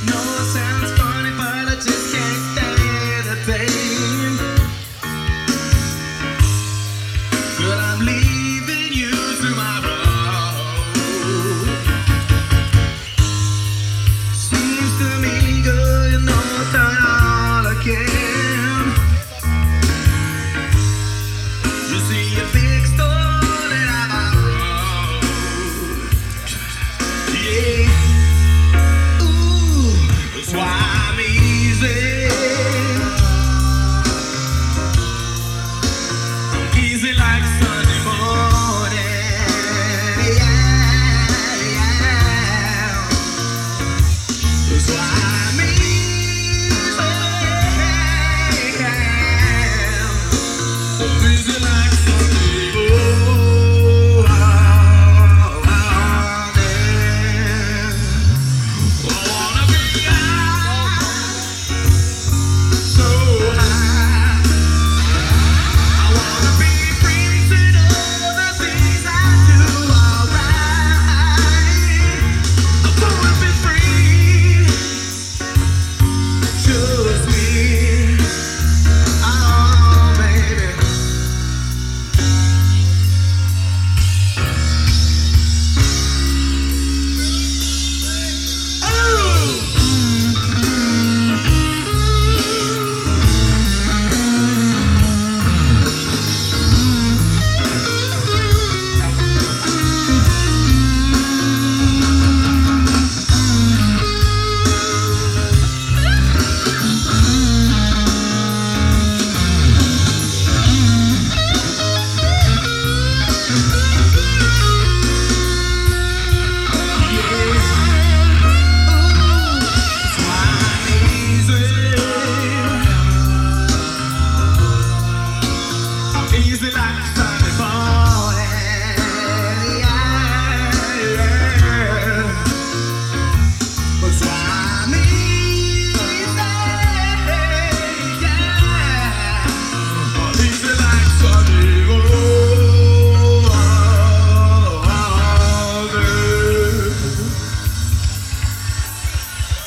No, it sounds funny, but I just can't stand the pain. But I'm leaving you tomorrow. Seems to me, girl, you know I've done all I can. You see, you fixed all that I wrote. Yeah. Ooh, that's why I'm easy. I'm easy like Sunday morning. Yeah, yeah. That's why I'm easy. I'm easy like Sunday morning. I wanna be high, so high. I wanna be free to know the things I do alright. I wanna be free, just me. Oh, baby. Easy like